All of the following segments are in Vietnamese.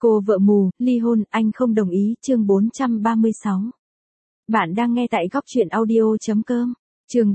Cô vợ mù, ly hôn, anh không đồng ý, chương 436. Bạn đang nghe tại góc truyện audio.com. Chương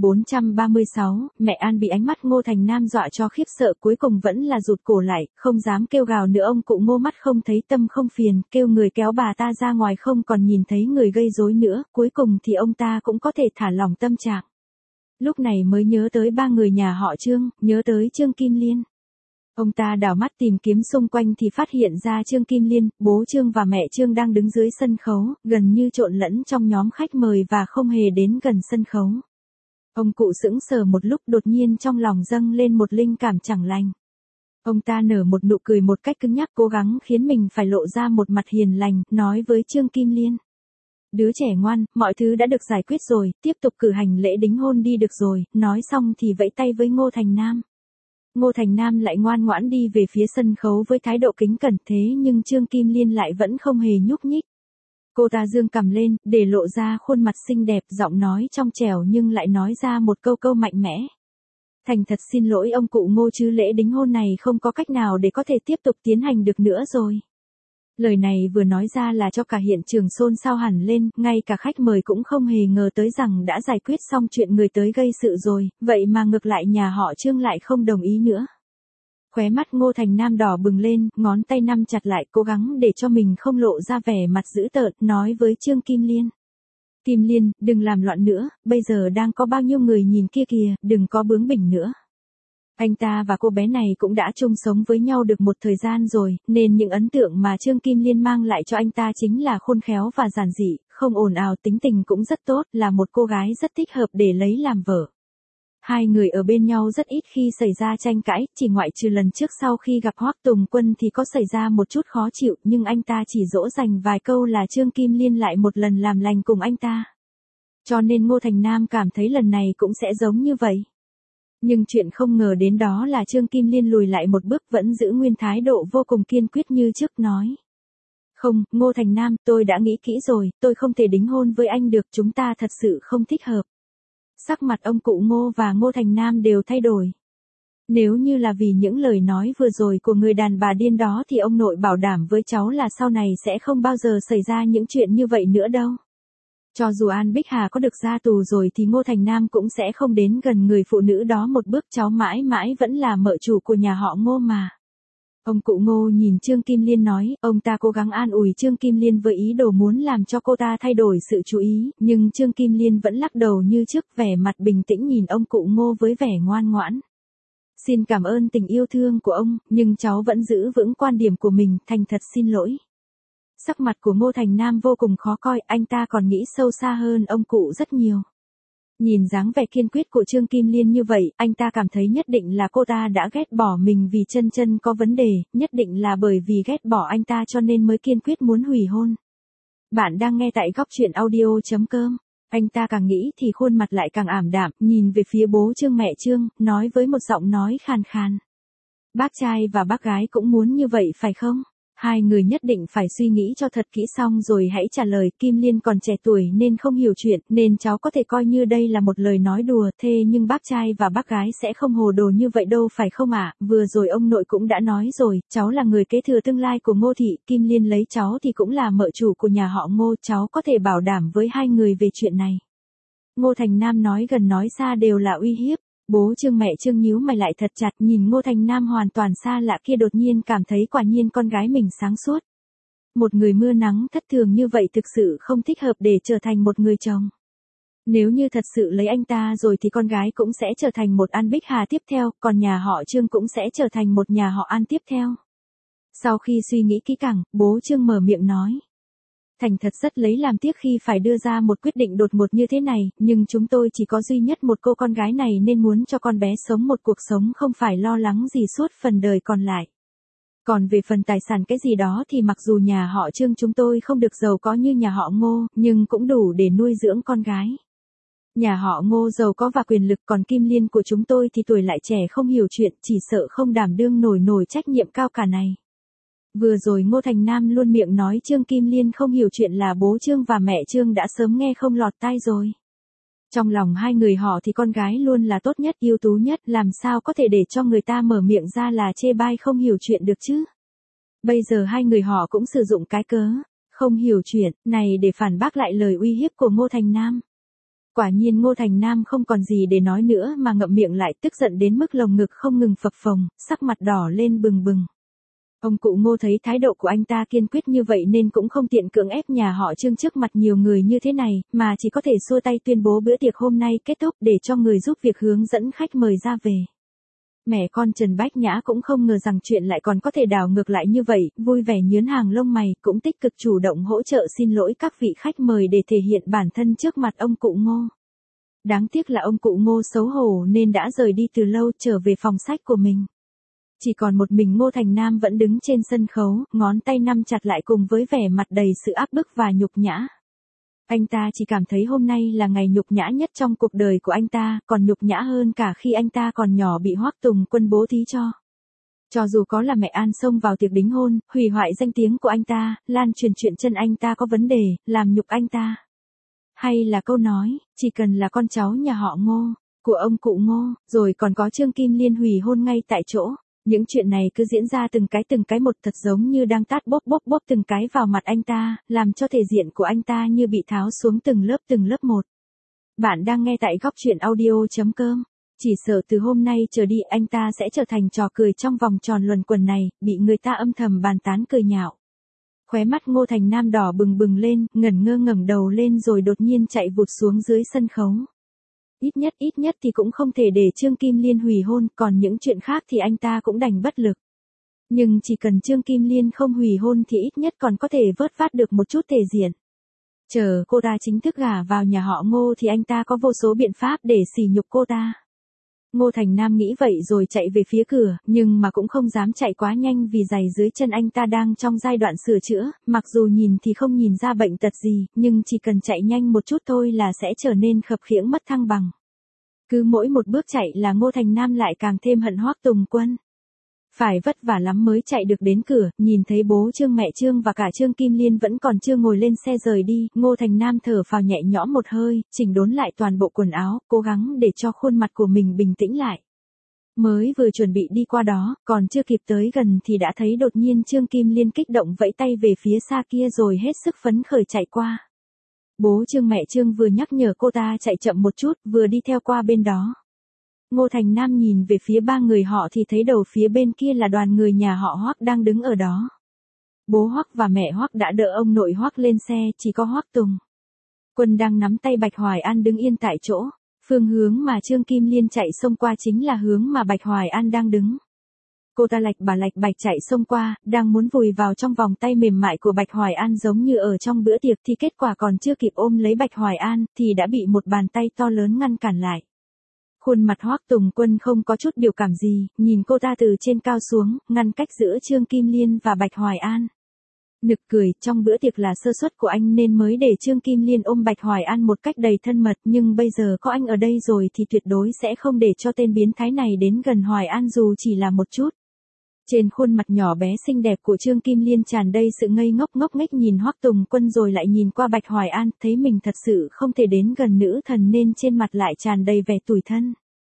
436, mẹ An bị ánh mắt Ngô Thành Nam dọa cho khiếp sợ, cuối cùng vẫn là rụt cổ lại, không dám kêu gào nữa. Ông cụ Ngô mắt không thấy tâm không phiền, kêu người kéo bà ta ra ngoài, không còn nhìn thấy người gây rối nữa, cuối cùng thì ông ta cũng có thể thả lỏng tâm trạng. Lúc này mới nhớ tới ba người nhà họ Trương, nhớ tới Trương Kim Liên. Ông ta đảo mắt tìm kiếm xung quanh thì phát hiện ra Trương Kim Liên, bố Trương và mẹ Trương đang đứng dưới sân khấu, gần như trộn lẫn trong nhóm khách mời và không hề đến gần sân khấu. Ông cụ sững sờ một lúc, đột nhiên trong lòng dâng lên một linh cảm chẳng lành. Ông ta nở một nụ cười một cách cứng nhắc, cố gắng khiến mình phải lộ ra một mặt hiền lành, nói với Trương Kim Liên. Đứa trẻ ngoan, mọi thứ đã được giải quyết rồi, tiếp tục cử hành lễ đính hôn đi được rồi. Nói xong thì vẫy tay với Ngô Thành Nam. Ngô Thành Nam lại ngoan ngoãn đi về phía sân khấu với thái độ kính cẩn, thế nhưng Trương Kim Liên lại vẫn không hề nhúc nhích. Cô ta giương cằm lên, để lộ ra khuôn mặt xinh đẹp, giọng nói trong trẻo nhưng lại nói ra một câu mạnh mẽ. Thành thật xin lỗi ông cụ Ngô, chứ lễ đính hôn này không có cách nào để có thể tiếp tục tiến hành được nữa rồi. Lời này vừa nói ra là cho cả hiện trường xôn xao hẳn lên, ngay cả khách mời cũng không hề ngờ tới rằng đã giải quyết xong chuyện người tới gây sự rồi, vậy mà ngược lại nhà họ Trương lại không đồng ý nữa. Khóe mắt Ngô Thành Nam đỏ bừng lên, ngón tay nắm chặt lại, cố gắng để cho mình không lộ ra vẻ mặt dữ tợn, nói với Trương Kim Liên. Kim Liên, đừng làm loạn nữa, bây giờ đang có bao nhiêu người nhìn kia kìa, đừng có bướng bỉnh nữa. Anh ta và cô bé này cũng đã chung sống với nhau được một thời gian rồi, nên những ấn tượng mà Trương Kim Liên mang lại cho anh ta chính là khôn khéo và giản dị, không ồn ào, tính tình cũng rất tốt, là một cô gái rất thích hợp để lấy làm vợ. Hai người ở bên nhau rất ít khi xảy ra tranh cãi, chỉ ngoại trừ lần trước sau khi gặp Hoắc Tùng Quân thì có xảy ra một chút khó chịu, nhưng anh ta chỉ dỗ dành vài câu là Trương Kim Liên lại một lần làm lành cùng anh ta. Cho nên Ngô Thành Nam cảm thấy lần này cũng sẽ giống như vậy. Nhưng chuyện không ngờ đến đó là Trương Kim Liên lùi lại một bước, vẫn giữ nguyên thái độ vô cùng kiên quyết như trước, nói. Không, Ngô Thành Nam, tôi đã nghĩ kỹ rồi, tôi không thể đính hôn với anh được, chúng ta thật sự không thích hợp. Sắc mặt ông cụ Ngô và Ngô Thành Nam đều thay đổi. Nếu như là vì những lời nói vừa rồi của người đàn bà điên đó thì ông nội bảo đảm với cháu là sau này sẽ không bao giờ xảy ra những chuyện như vậy nữa đâu. Cho dù An Bích Hà có được ra tù rồi thì Ngô Thành Nam cũng sẽ không đến gần người phụ nữ đó một bước, cháu mãi mãi vẫn là mợ chủ của nhà họ Ngô mà. Ông cụ Ngô nhìn Trương Kim Liên nói, ông ta cố gắng an ủi Trương Kim Liên với ý đồ muốn làm cho cô ta thay đổi sự chú ý, nhưng Trương Kim Liên vẫn lắc đầu như trước, vẻ mặt bình tĩnh nhìn ông cụ Ngô với vẻ ngoan ngoãn. Xin cảm ơn tình yêu thương của ông, nhưng cháu vẫn giữ vững quan điểm của mình, thành thật xin lỗi. Sắc mặt của Ngô Thành Nam vô cùng khó coi, anh ta còn nghĩ sâu xa hơn ông cụ rất nhiều. Nhìn dáng vẻ kiên quyết của Trương Kim Liên như vậy, anh ta cảm thấy nhất định là cô ta đã ghét bỏ mình vì chân có vấn đề, nhất định là bởi vì ghét bỏ anh ta cho nên mới kiên quyết muốn hủy hôn. Bạn đang nghe tại góc truyện audio.com. Anh ta càng nghĩ thì khuôn mặt lại càng ảm đạm, nhìn về phía bố Trương mẹ Trương, nói với một giọng nói khàn khàn. Bác trai và bác gái cũng muốn như vậy phải không? Hai người nhất định phải suy nghĩ cho thật kỹ xong rồi hãy trả lời. Kim Liên còn trẻ tuổi nên không hiểu chuyện, nên cháu có thể coi như đây là một lời nói đùa, thế nhưng bác trai và bác gái sẽ không hồ đồ như vậy đâu phải không ạ? Vừa rồi ông nội cũng đã nói rồi, cháu là người kế thừa tương lai của Ngô thị, Kim Liên lấy cháu thì cũng là mợ chủ của nhà họ Ngô, cháu có thể bảo đảm với hai người về chuyện này. Ngô Thành Nam nói gần nói xa đều là uy hiếp. Bố Trương mẹ Trương nhíu mày lại thật chặt, nhìn Ngô Thành Nam hoàn toàn xa lạ kia, đột nhiên cảm thấy quả nhiên con gái mình sáng suốt. Một người mưa nắng thất thường như vậy thực sự không thích hợp để trở thành một người chồng. Nếu như thật sự lấy anh ta rồi thì con gái cũng sẽ trở thành một An Bích Hà tiếp theo, còn nhà họ Trương cũng sẽ trở thành một nhà họ An tiếp theo. Sau khi suy nghĩ kỹ càng, bố Trương mở miệng nói. Thành thật rất lấy làm tiếc khi phải đưa ra một quyết định đột ngột như thế này, nhưng chúng tôi chỉ có duy nhất một cô con gái này nên muốn cho con bé sống một cuộc sống không phải lo lắng gì suốt phần đời còn lại. Còn về phần tài sản cái gì đó thì mặc dù nhà họ Trương chúng tôi không được giàu có như nhà họ Ngô, nhưng cũng đủ để nuôi dưỡng con gái. Nhà họ Ngô giàu có và quyền lực, còn Kim Liên của chúng tôi thì tuổi lại trẻ không hiểu chuyện, chỉ sợ không đảm đương nổi trách nhiệm cao cả này. Vừa rồi Ngô Thành Nam luôn miệng nói Trương Kim Liên không hiểu chuyện là bố Trương và mẹ Trương đã sớm nghe không lọt tai rồi. Trong lòng hai người họ thì con gái luôn là tốt nhất, ưu tú nhất, làm sao có thể để cho người ta mở miệng ra là chê bai không hiểu chuyện được chứ. Bây giờ hai người họ cũng sử dụng cái cớ không hiểu chuyện này để phản bác lại lời uy hiếp của Ngô Thành Nam. Quả nhiên Ngô Thành Nam không còn gì để nói nữa mà ngậm miệng lại, tức giận đến mức lồng ngực không ngừng phập phồng, sắc mặt đỏ lên bừng bừng. Ông cụ Ngô thấy thái độ của anh ta kiên quyết như vậy nên cũng không tiện cưỡng ép nhà họ Trương trước mặt nhiều người như thế này, mà chỉ có thể xua tay tuyên bố bữa tiệc hôm nay kết thúc để cho người giúp việc hướng dẫn khách mời ra về. Mẹ con Trần Bách Nhã cũng không ngờ rằng chuyện lại còn có thể đảo ngược lại như vậy, vui vẻ nhướng hàng lông mày, cũng tích cực chủ động hỗ trợ xin lỗi các vị khách mời để thể hiện bản thân trước mặt ông cụ Ngô. Đáng tiếc là ông cụ Ngô xấu hổ nên đã rời đi từ lâu, trở về phòng sách của mình. Chỉ còn một mình Ngô Thành Nam vẫn đứng trên sân khấu, ngón tay nắm chặt lại cùng với vẻ mặt đầy sự áp bức và nhục nhã. Anh ta chỉ cảm thấy hôm nay là ngày nhục nhã nhất trong cuộc đời của anh ta, còn nhục nhã hơn cả khi anh ta còn nhỏ bị Hoắc Tùng Quân bố thí cho. Cho dù có là mẹ An xông vào tiệc đính hôn, hủy hoại danh tiếng của anh ta, lan truyền chuyện chân anh ta có vấn đề, làm nhục anh ta. Hay là câu nói, chỉ cần là con cháu nhà họ Ngô, của ông cụ Ngô, rồi còn có Trương Kim Liên hủy hôn ngay tại chỗ. Những chuyện này cứ diễn ra từng cái một, thật giống như đang tát bốp từng cái vào mặt anh ta, làm cho thể diện của anh ta như bị tháo xuống từng lớp một. Bạn đang nghe tại góc truyện audio.com. Chỉ sợ từ hôm nay trở đi anh ta sẽ trở thành trò cười trong vòng tròn luẩn quẩn này, bị người ta âm thầm bàn tán cười nhạo. Khóe mắt Ngô Thành Nam đỏ bừng bừng lên, ngẩn ngơ ngẩng đầu lên rồi đột nhiên chạy vụt xuống dưới sân khấu. Ít nhất thì cũng không thể để Trương Kim Liên hủy hôn, còn những chuyện khác thì anh ta cũng đành bất lực. Nhưng chỉ cần Trương Kim Liên không hủy hôn thì ít nhất còn có thể vớt vát được một chút thể diện. Chờ cô ta chính thức gả vào nhà họ Ngô thì anh ta có vô số biện pháp để sỉ nhục cô ta. Ngô Thành Nam nghĩ vậy rồi chạy về phía cửa, nhưng mà cũng không dám chạy quá nhanh vì giày dưới chân anh ta đang trong giai đoạn sửa chữa, mặc dù nhìn thì không nhìn ra bệnh tật gì, nhưng chỉ cần chạy nhanh một chút thôi là sẽ trở nên khập khiễng mất thăng bằng. Cứ mỗi một bước chạy là Ngô Thành Nam lại càng thêm hận Hoắc Tùng Quân. Phải vất vả lắm mới chạy được đến cửa, nhìn thấy bố Trương mẹ Trương và cả Trương Kim Liên vẫn còn chưa ngồi lên xe rời đi, Ngô Thành Nam thở phào nhẹ nhõm một hơi, chỉnh đốn lại toàn bộ quần áo, cố gắng để cho khuôn mặt của mình bình tĩnh lại. Mới vừa chuẩn bị đi qua đó, còn chưa kịp tới gần thì đã thấy đột nhiên Trương Kim Liên kích động vẫy tay về phía xa kia rồi hết sức phấn khởi chạy qua. Bố Trương mẹ Trương vừa nhắc nhở cô ta chạy chậm một chút, vừa đi theo qua bên đó. Ngô Thành Nam nhìn về phía ba người họ thì thấy đầu phía bên kia là đoàn người nhà họ Hoắc đang đứng ở đó. Bố Hoắc và mẹ Hoắc đã đỡ ông nội Hoắc lên xe, chỉ có Hoắc Tùng Quân đang nắm tay Bạch Hoài An đứng yên tại chỗ. Phương hướng mà Trương Kim Liên chạy xông qua chính là hướng mà Bạch Hoài An đang đứng. Cô ta lạch bạch chạy xông qua, đang muốn vùi vào trong vòng tay mềm mại của Bạch Hoài An giống như ở trong bữa tiệc thì kết quả còn chưa kịp ôm lấy Bạch Hoài An thì đã bị một bàn tay to lớn ngăn cản lại. Khuôn mặt Hoắc Tùng Quân không có chút biểu cảm gì, nhìn cô ta từ trên cao xuống, ngăn cách giữa Trương Kim Liên và Bạch Hoài An. Nực cười, trong bữa tiệc là sơ suất của anh nên mới để Trương Kim Liên ôm Bạch Hoài An một cách đầy thân mật, nhưng bây giờ có anh ở đây rồi thì tuyệt đối sẽ không để cho tên biến thái này đến gần Hoài An dù chỉ là một chút. Trên khuôn mặt nhỏ bé xinh đẹp của Trương Kim Liên tràn đầy sự ngây ngốc nghếch nhìn Hoắc Tùng Quân rồi lại nhìn qua Bạch Hoài An, thấy mình thật sự không thể đến gần nữ thần nên trên mặt lại tràn đầy vẻ tủi thân.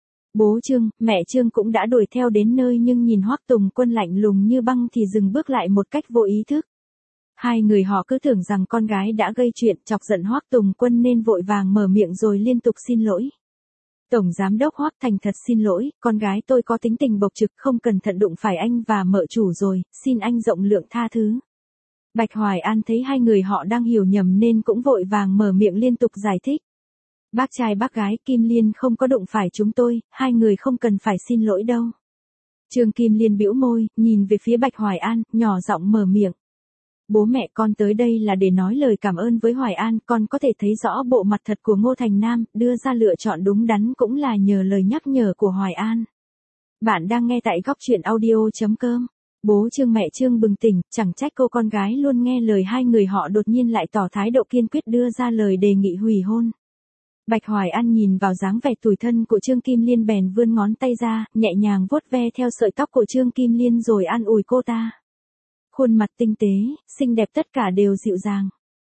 Bố Trương, mẹ Trương cũng đã đuổi theo đến nơi nhưng nhìn Hoắc Tùng Quân lạnh lùng như băng thì dừng bước lại một cách vô ý thức. Hai người họ cứ tưởng rằng con gái đã gây chuyện chọc giận Hoắc Tùng Quân nên vội vàng mở miệng rồi liên tục xin lỗi. Tổng giám đốc Hoắc thành thật xin lỗi, con gái tôi có tính tình bộc trực không cẩn thận đụng phải anh và mợ chủ rồi, xin anh rộng lượng tha thứ. Bạch Hoài An thấy hai người họ đang hiểu nhầm nên cũng vội vàng mở miệng liên tục giải thích. Bác trai bác gái Kim Liên không có đụng phải chúng tôi, hai người không cần phải xin lỗi đâu. Trương Kim Liên bĩu môi, nhìn về phía Bạch Hoài An, nhỏ giọng mở miệng. Bố mẹ con tới đây là để nói lời cảm ơn với Hoài An, con có thể thấy rõ bộ mặt thật của Ngô Thành Nam, đưa ra lựa chọn đúng đắn cũng là nhờ lời nhắc nhở của Hoài An. Bạn đang nghe tại góc truyện audio.com. Bố Trương mẹ Trương bừng tỉnh, chẳng trách cô con gái luôn nghe lời hai người họ đột nhiên lại tỏ thái độ kiên quyết đưa ra lời đề nghị hủy hôn. Bạch Hoài An nhìn vào dáng vẻ tủi thân của Trương Kim Liên bèn vươn ngón tay ra, nhẹ nhàng vuốt ve theo sợi tóc của Trương Kim Liên rồi an ủi cô ta. Khuôn mặt tinh tế, xinh đẹp tất cả đều dịu dàng.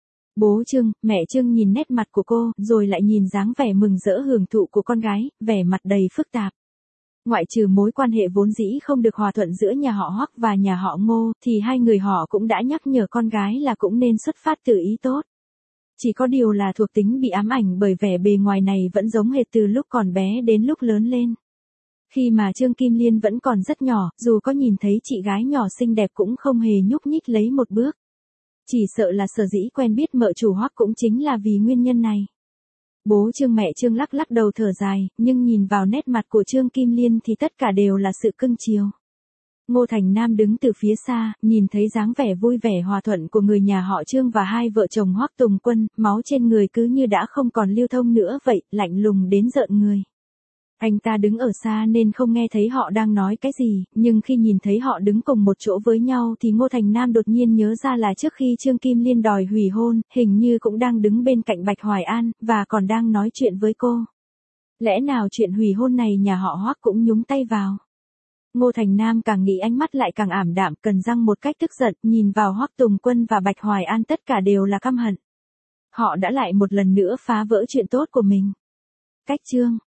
Bố Trương, mẹ Trương nhìn nét mặt của cô, rồi lại nhìn dáng vẻ mừng rỡ hưởng thụ của con gái, vẻ mặt đầy phức tạp. Ngoại trừ mối quan hệ vốn dĩ không được hòa thuận giữa nhà họ Hoắc và nhà họ Ngô, thì hai người họ cũng đã nhắc nhở con gái là cũng nên xuất phát từ ý tốt. Chỉ có điều là thuộc tính bị ám ảnh bởi vẻ bề ngoài này vẫn giống hệt từ lúc còn bé đến lúc lớn lên. Khi mà Trương Kim Liên vẫn còn rất nhỏ, dù có nhìn thấy chị gái nhỏ xinh đẹp cũng không hề nhúc nhích lấy một bước. Chỉ sợ là sở dĩ quen biết mợ chủ Hoắc cũng chính là vì nguyên nhân này. Bố Trương mẹ Trương lắc lắc đầu thở dài, nhưng nhìn vào nét mặt của Trương Kim Liên thì tất cả đều là sự cưng chiều. Ngô Thành Nam đứng từ phía xa, nhìn thấy dáng vẻ vui vẻ hòa thuận của người nhà họ Trương và hai vợ chồng Hoắc Tùng Quân, máu trên người cứ như đã không còn lưu thông nữa vậy, lạnh lùng đến rợn người. Anh ta đứng ở xa nên không nghe thấy họ đang nói cái gì, nhưng khi nhìn thấy họ đứng cùng một chỗ với nhau thì Ngô Thành Nam đột nhiên nhớ ra là trước khi Trương Kim Liên đòi hủy hôn, hình như cũng đang đứng bên cạnh Bạch Hoài An, và còn đang nói chuyện với cô. Lẽ nào chuyện hủy hôn này nhà họ Hoắc cũng nhúng tay vào? Ngô Thành Nam càng nghĩ ánh mắt lại càng ảm đạm, cần răng một cách tức giận, nhìn vào Hoắc Tùng Quân và Bạch Hoài An tất cả đều là căm hận. Họ đã lại một lần nữa phá vỡ chuyện tốt của mình. Cách chương